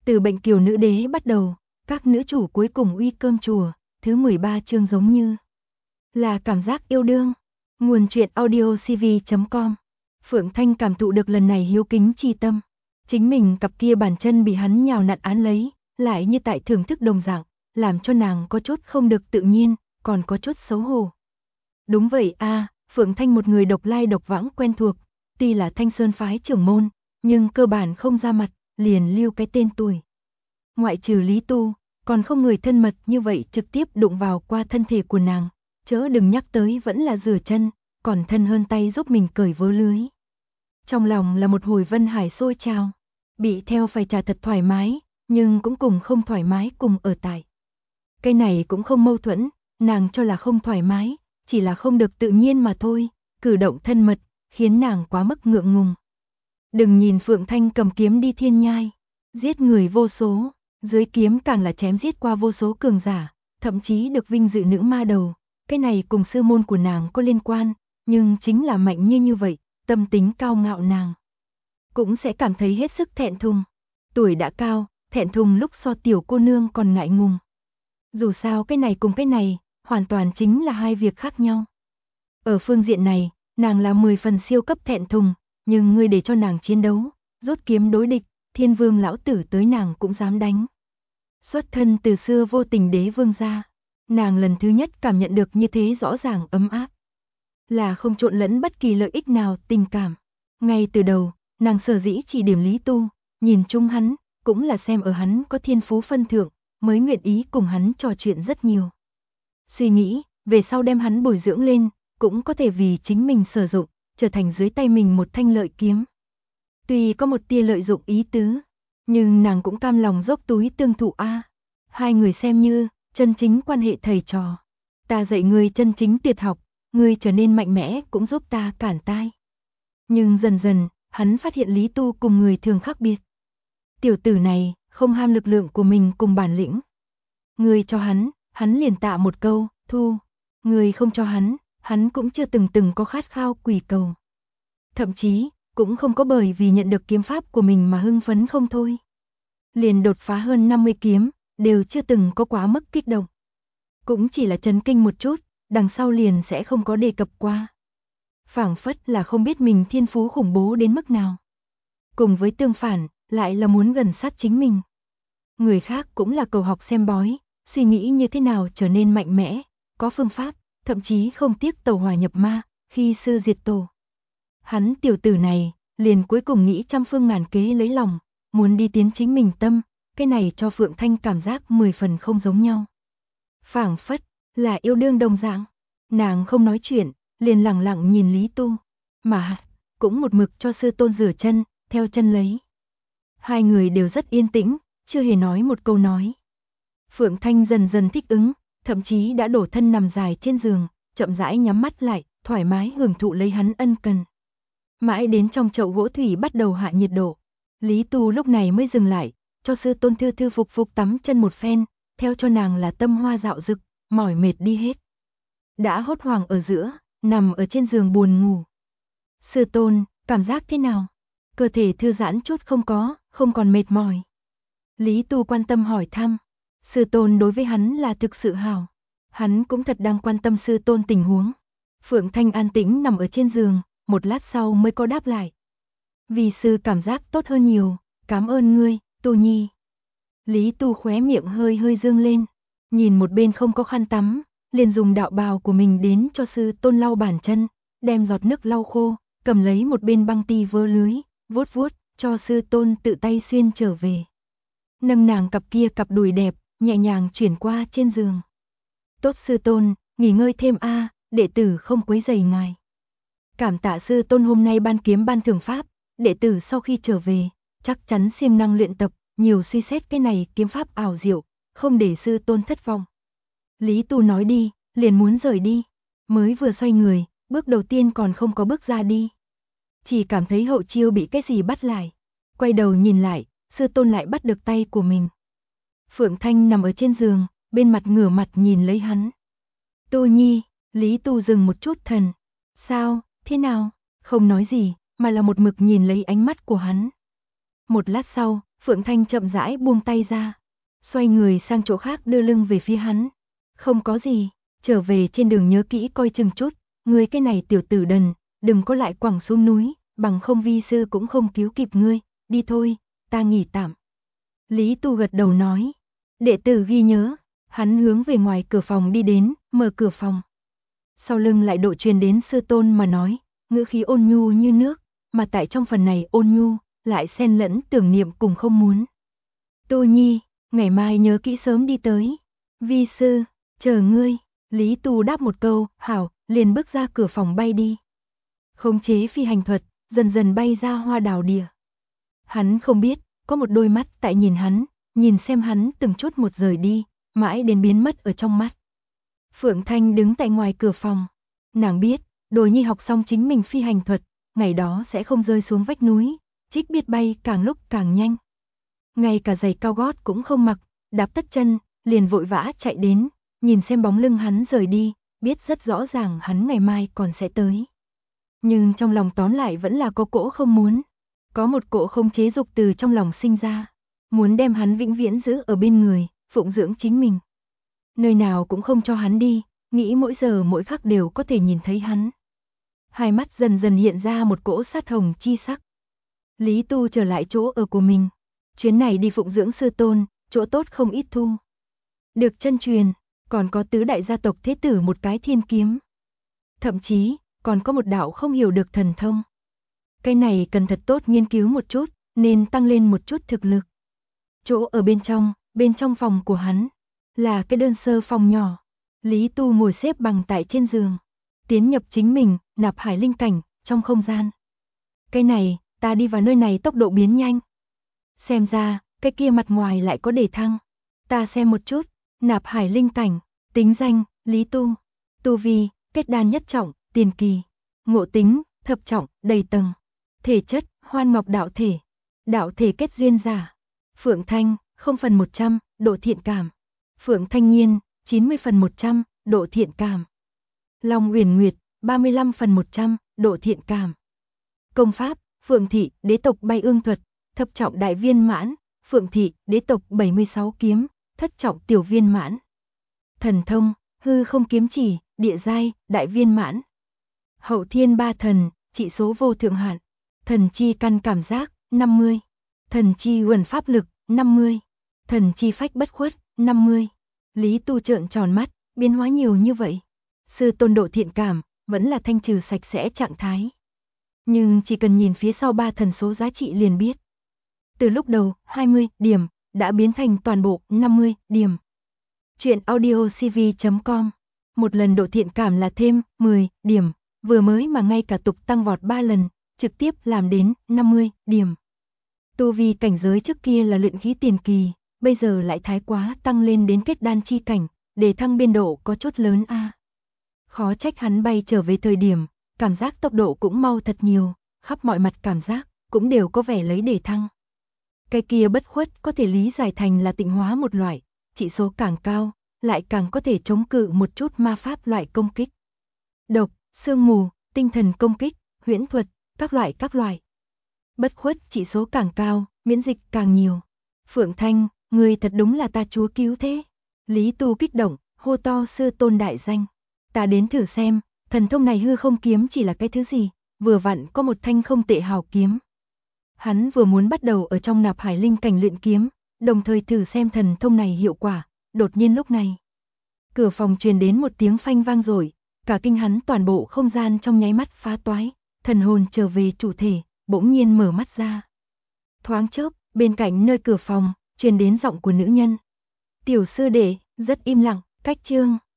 Từ Bệnh Kiều Nữ Đế bắt đầu, các nữ chủ cuối cùng uy cơm chùa, thứ 13 chương giống như là cảm giác yêu đương. Nguồn truyện audio cv.com. Phượng Thanh cảm thụ được lần này hiếu kính chi tâm. Chính mình cặp kia bàn chân bị hắn nhào nặn án lấy, lại như tại thưởng thức đồng dạng, làm cho nàng có chút không được tự nhiên, còn có chút xấu hổ. Đúng vậy a, Phượng Thanh một người độc lai độc vãng quen thuộc, tuy là Thanh Sơn phái trưởng môn, nhưng cơ bản không ra mặt, liền lưu cái tên tuổi. Ngoại trừ Lý Tu, còn không người thân mật như vậy trực tiếp đụng vào qua thân thể của nàng, chớ đừng nhắc tới vẫn là rửa chân, còn thân hơn tay giúp mình cởi vớ lưới. Trong lòng là một hồi vân hải sôi trào, bị theo phải trả thật thoải mái, nhưng cũng cùng không thoải mái cùng ở tại. Cái này cũng không mâu thuẫn, nàng cho là không thoải mái, chỉ là không được tự nhiên mà thôi, cử động thân mật, khiến nàng quá mức ngượng ngùng. Đừng nhìn Phượng Thanh cầm kiếm đi thiên nhai, giết người vô số, dưới kiếm càng là chém giết qua vô số cường giả, thậm chí được vinh dự nữ ma đầu, cái này cùng sư môn của nàng có liên quan, nhưng chính là mạnh như vậy, tâm tính cao ngạo nàng cũng sẽ cảm thấy hết sức thẹn thùng. Tuổi đã cao, thẹn thùng lúc so tiểu cô nương còn ngại ngùng. Dù sao cái này cùng cái này, hoàn toàn chính là hai việc khác nhau. Ở phương diện này, nàng là 10 phần siêu cấp thẹn thùng, nhưng ngươi để cho nàng chiến đấu, rút kiếm đối địch, Thiên Vương lão tử tới nàng cũng dám đánh. Xuất thân từ xưa vô tình đế vương gia, nàng lần thứ nhất cảm nhận được như thế rõ ràng ấm áp. Là không trộn lẫn bất kỳ lợi ích nào tình cảm. Ngay từ đầu, nàng sở dĩ chỉ điểm Lý Tu, nhìn chung hắn, cũng là xem ở hắn có thiên phú phân thượng, mới nguyện ý cùng hắn trò chuyện rất nhiều. Suy nghĩ, về sau đem hắn bồi dưỡng lên, cũng có thể vì chính mình sử dụng, trở thành dưới tay mình một thanh lợi kiếm. Tuy có một tia lợi dụng ý tứ, nhưng nàng cũng cam lòng dốc túi tương thụ a. Hai người xem như chân chính quan hệ thầy trò. Ta dạy ngươi chân chính tuyệt học, ngươi trở nên mạnh mẽ cũng giúp ta cản tai. Nhưng dần dần, hắn phát hiện Lý Tu cùng người thường khác biệt. Tiểu tử này không ham lực lượng của mình cùng bản lĩnh. Ngươi cho hắn liền tạ một câu, thu. Ngươi không cho hắn cũng chưa từng có khát khao quỳ cầu. Thậm chí, cũng không có bởi vì nhận được kiếm pháp của mình mà hưng phấn không thôi. Liền đột phá hơn 50 kiếm, đều chưa từng có quá mức kích động. Cũng chỉ là chấn kinh một chút, đằng sau liền sẽ không có đề cập qua. Phảng phất là không biết mình thiên phú khủng bố đến mức nào. Cùng với tương phản, lại là muốn gần sát chính mình. Người khác cũng là cầu học xem bói, suy nghĩ như thế nào trở nên mạnh mẽ, có phương pháp, thậm chí không tiếc tẩu hỏa nhập ma, khi sư diệt tổ. Hắn tiểu tử này, liền cuối cùng nghĩ trăm phương ngàn kế lấy lòng, muốn đi tiến chính mình tâm, cái này cho Phượng Thanh cảm giác 10 phần không giống nhau. Phảng phất là yêu đương đồng dạng, nàng không nói chuyện, liền lặng lặng nhìn Lý Tu, mà cũng một mực cho sư tôn rửa chân, theo chân lấy. Hai người đều rất yên tĩnh, chưa hề nói một câu nói. Phượng Thanh dần dần thích ứng, thậm chí đã đổ thân nằm dài trên giường, chậm rãi nhắm mắt lại, thoải mái hưởng thụ lấy hắn ân cần. Mãi đến trong chậu gỗ thủy bắt đầu hạ nhiệt độ, Lý Tu lúc này mới dừng lại, cho sư tôn thư thư phục phục tắm chân một phen, theo cho nàng là tâm hoa dạo dực, mỏi mệt đi hết. Đã hốt hoảng ở giữa, nằm ở trên giường buồn ngủ. Sư tôn, cảm giác thế nào? Cơ thể thư giãn chút không còn mệt mỏi. Lý Tu quan tâm hỏi thăm. Sư tôn đối với hắn là thực sự hảo. Hắn cũng thật đang quan tâm sư tôn tình huống. Phượng Thanh an tĩnh nằm ở trên giường, một lát sau mới có đáp lại. Vì sư cảm giác tốt hơn nhiều, cảm ơn ngươi, Tu Nhi. Lý Tu khóe miệng hơi hơi dương lên, nhìn một bên không có khăn tắm, liền dùng đạo bào của mình đến cho sư tôn lau bàn chân, đem giọt nước lau khô, cầm lấy một bên băng ti vớ lưới, vuốt vuốt, cho sư tôn tự tay xuyên trở về. Nâng nàng cặp đùi đẹp, nhẹ nhàng chuyển qua trên giường. Tốt sư tôn, nghỉ ngơi thêm a, đệ tử không quấy rầy ngài. Cảm tạ sư tôn hôm nay ban kiếm ban thưởng pháp, đệ tử sau khi trở về, chắc chắn siêng năng luyện tập, nhiều suy xét cái này kiếm pháp ảo diệu, không để sư tôn thất vọng. Lý Tu nói đi, liền muốn rời đi, mới vừa xoay người, bước đầu tiên còn không có bước ra đi. Chỉ cảm thấy hậu chiêu bị cái gì bắt lại, quay đầu nhìn lại, sư tôn lại bắt được tay của mình. Phượng Thanh nằm ở trên giường, bên mặt ngửa mặt nhìn lấy hắn. Tu Nhi, Lý Tu dừng một chút thần. Sao, thế nào? Không nói gì, mà là một mực nhìn lấy ánh mắt của hắn. Một lát sau, Phượng Thanh chậm rãi buông tay ra, xoay người sang chỗ khác đưa lưng về phía hắn. Không có gì, trở về trên đường nhớ kỹ coi chừng chút, ngươi cái này tiểu tử đần, đừng có lại quẳng xuống núi, bằng không vi sư cũng không cứu kịp ngươi, đi thôi, ta nghỉ tạm. Lý Tu gật đầu nói, đệ tử ghi nhớ, hắn hướng về ngoài cửa phòng đi đến, mở cửa phòng. Sau lưng lại độ truyền đến sư tôn mà nói, ngữ khí ôn nhu như nước, mà tại trong phần này ôn nhu, lại xen lẫn tưởng niệm cùng không muốn. Tu Nhi, ngày mai nhớ kỹ sớm đi tới. Vi sư, chờ ngươi. Lý Tu đáp một câu, hảo, liền bước ra cửa phòng bay đi. Khống chế phi hành thuật, dần dần bay ra hoa đào địa. Hắn không biết, có một đôi mắt tại nhìn hắn, nhìn xem hắn từng chút một rời đi, mãi đến biến mất ở trong mắt. Phượng Thanh đứng tại ngoài cửa phòng. Nàng biết, Đồi Nhi học xong chính mình phi hành thuật, ngày đó sẽ không rơi xuống vách núi, trích biết bay càng lúc càng nhanh. Ngay cả giày cao gót cũng không mặc, đạp tất chân, liền vội vã chạy đến, nhìn xem bóng lưng hắn rời đi, biết rất rõ ràng hắn ngày mai còn sẽ tới. Nhưng trong lòng tóm lại vẫn là có cỗ không muốn. Có một cỗ không chế dục từ trong lòng sinh ra, muốn đem hắn vĩnh viễn giữ ở bên người, phụng dưỡng chính mình. Nơi nào cũng không cho hắn đi, nghĩ mỗi giờ mỗi khắc đều có thể nhìn thấy hắn. Hai mắt dần dần hiện ra một cỗ sát hồng chi sắc. Lý Tu trở lại chỗ ở của mình. Chuyến này đi phụng dưỡng sư tôn, chỗ tốt không ít thu. Được chân truyền, còn có tứ đại gia tộc thế tử một cái thiên kiếm. Thậm chí, còn có một đạo không hiểu được thần thông. Cái này cần thật tốt nghiên cứu một chút, nên tăng lên một chút thực lực. Chỗ ở bên trong phòng của hắn, là cái đơn sơ phòng nhỏ. Lý Tu ngồi xếp bằng tại trên giường, tiến nhập chính mình, nạp hải linh cảnh, trong không gian. Cái này, ta đi vào nơi này tốc độ biến nhanh. Xem ra, cái kia mặt ngoài lại có đề thăng. Ta xem một chút, nạp hải linh cảnh, tính danh, Lý Tu. Tu vi, kết đan nhất trọng, tiền kỳ. Ngộ tính, thập trọng, đầy tầng. Thể chất, hoan ngọc đạo thể. Đạo thể kết duyên giả. Phượng Thanh, 0/100, độ thiện cảm. Phượng Thanh Nhiên, 90/100, độ thiện cảm. Long Uyển Nguyệt, 35/100, độ thiện cảm. Công pháp, Phượng Thị, đế tộc bay ương thuật, thập trọng đại viên mãn, Phượng Thị, đế tộc 76 kiếm, thất trọng tiểu viên mãn. Thần thông, hư không kiếm chỉ, địa giai, đại viên mãn. Hậu thiên ba thần, trị số vô thượng hạn. Thần chi căn cảm giác, 50. Thần chi uẩn pháp lực, 50. Thần chi phách bất khuất, 50. Lý Tu trợn tròn mắt, biến hóa nhiều như vậy. Sư tôn độ thiện cảm, vẫn là thanh trừ sạch sẽ trạng thái. Nhưng chỉ cần nhìn phía sau ba thần số giá trị liền biết. Từ lúc đầu 20 điểm, đã biến thành toàn bộ 50 điểm. Chuyện audiocv.com. Một lần độ thiện cảm là thêm 10 điểm, vừa mới mà ngay cả tục tăng vọt 3 lần, trực tiếp làm đến 50 điểm. Tu vi cảnh giới trước kia là luyện khí tiền kỳ, bây giờ lại thái quá tăng lên đến kết đan chi cảnh, để thăng biên độ có chút lớn a. Khó trách hắn bay trở về thời điểm, cảm giác tốc độ cũng mau thật nhiều, khắp mọi mặt cảm giác cũng đều có vẻ lấy để thăng. Cái kia bất khuất có thể lý giải thành là tịnh hóa một loại, chỉ số càng cao, lại càng có thể chống cự một chút ma pháp loại công kích. Độc, sương mù, tinh thần công kích, huyễn thuật, các loại. Bất khuất chỉ số càng cao, miễn dịch càng nhiều. Phượng Thanh, ngươi thật đúng là ta chúa cứu thế. Lý Tu kích động, hô to sư tôn đại danh. Ta đến thử xem, thần thông này hư không kiếm chỉ là cái thứ gì, vừa vặn có một thanh không tệ hào kiếm. Hắn vừa muốn bắt đầu ở trong nạp hải linh cảnh luyện kiếm, đồng thời thử xem thần thông này hiệu quả, đột nhiên lúc này. Cửa phòng truyền đến một tiếng phanh vang rồi, cả kinh hắn toàn bộ không gian trong nháy mắt phá toái, thần hồn trở về chủ thể, bỗng nhiên mở mắt ra. Thoáng chốc, bên cạnh nơi cửa phòng, truyền đến giọng của nữ nhân. Tiểu sư đệ, rất im lặng, cách chương.